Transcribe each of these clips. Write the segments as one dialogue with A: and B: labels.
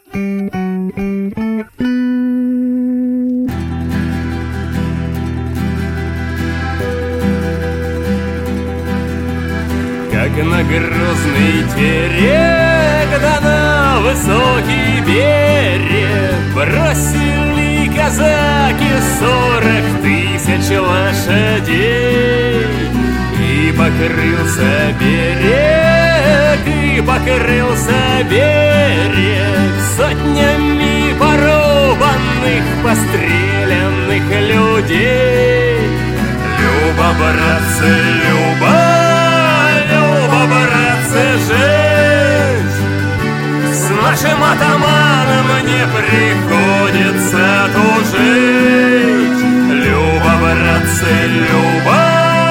A: Как на грозный терек, да на высокий берег бросили казаки 40 тысяч лошадей. И покрылся берег, и покрылся берег сотнями порубанных, постреленных людей. Люба, братцы, Люба, братцы, жить с нашим атаманом не приходится тужить. Люба, братцы, Люба,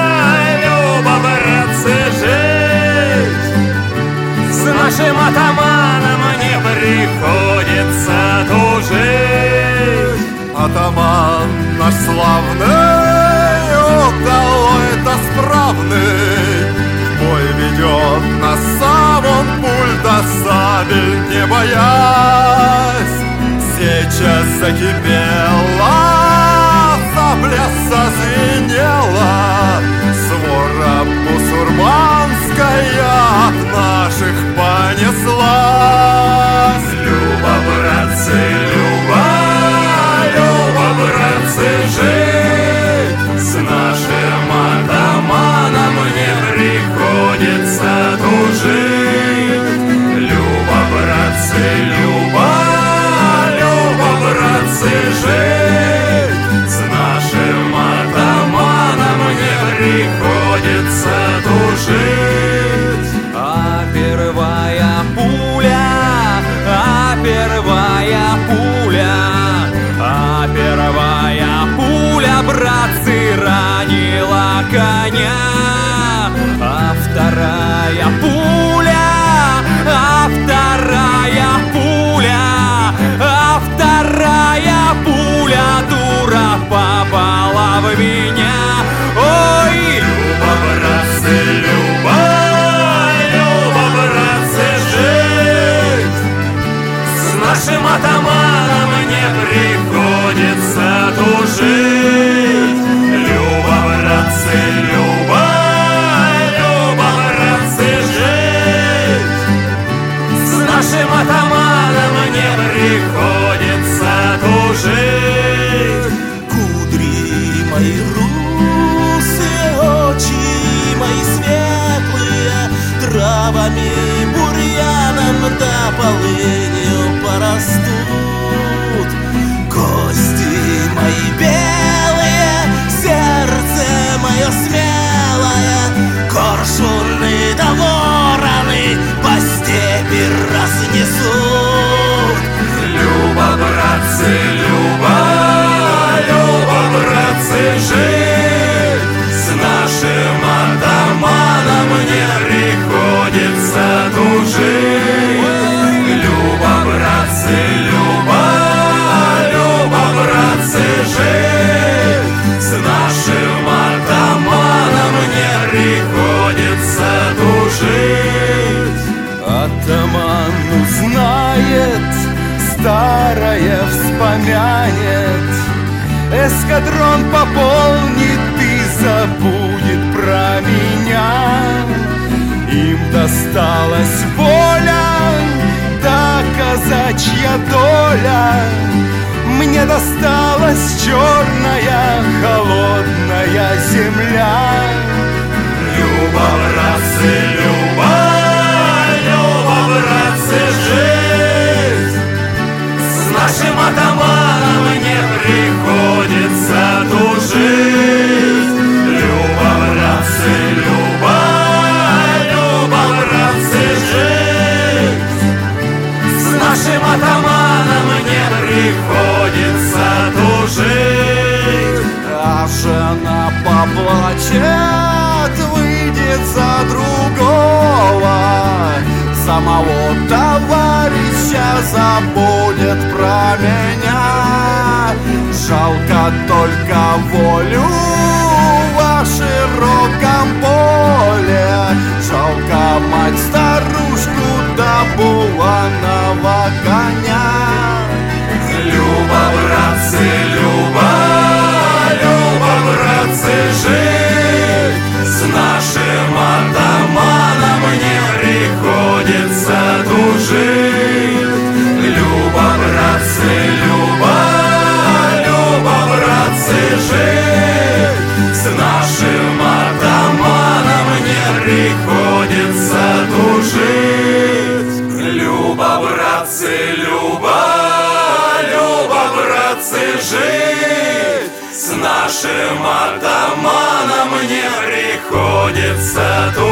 A: братцы, жить с нашим атаманом не приходится тужить.
B: Атаман наш славный, удалой-то справный, бой ведет нас сам, он пульта сабель не боясь. Сейчас закипела, сабля зазвенела, свора бусурманская от наших понеслась.
A: Люба, братцы, Люба, братцы, жить с нашим атаманом не приходится тужить. Люба, братцы, Люба, братцы, жить с нашим атаманом не приходится тужить.
C: А первая пуля, а первая пуля, а первая пуля, братцы, ранила коня. А вторая пуля, а вторая пуля, а вторая пуля, дура, попала в меня. Ой,
A: Люба, братцы, Люба, братцы, жить с нашим атаманом не приходится тужить. Люба, братцы, Люба, братцы, жить с нашим атаманом не приходится тужить.
D: Кудри мои русые, очи мои светлые, травами, бурьяном да полынью порастут. Кости мои белые, сердце мое смелое, коршуны да вороны по степи разнесут.
A: Люба, братцы, Люба, братцы, жить с нашим атаманом не приходится тужить. Люба, братцы, Люба, братцы, жить с нашим атаманом не приходится тужить.
B: Атаман узнает, старое вспомянет, эскадрон пополнит и забудет про меня. Им досталась воля, да казачья доля, мне досталась черная холодная земля.
A: Люба, братцы, Люба, братцы, жить с нашим атаманом не приходится тужить. Люба, братцы, Люба, братцы, жить с нашим атаманом не приходится тужить.
B: А жена поплачет, выйдет за другого, самого товарища забудет про меня. Жалко только волю во широком поле, жалко мать-старушку да буланова коня.
A: Люба, братцы, Люба, Люба, братцы, жить с нашим атаманом не приходится тужить. Люба, братцы, Люба, Люба, братцы, жить с нашим атаманом не приходится тужить. Люба, братцы, Люба, Люба, братцы, жить с нашим атаманом не приходится тужить.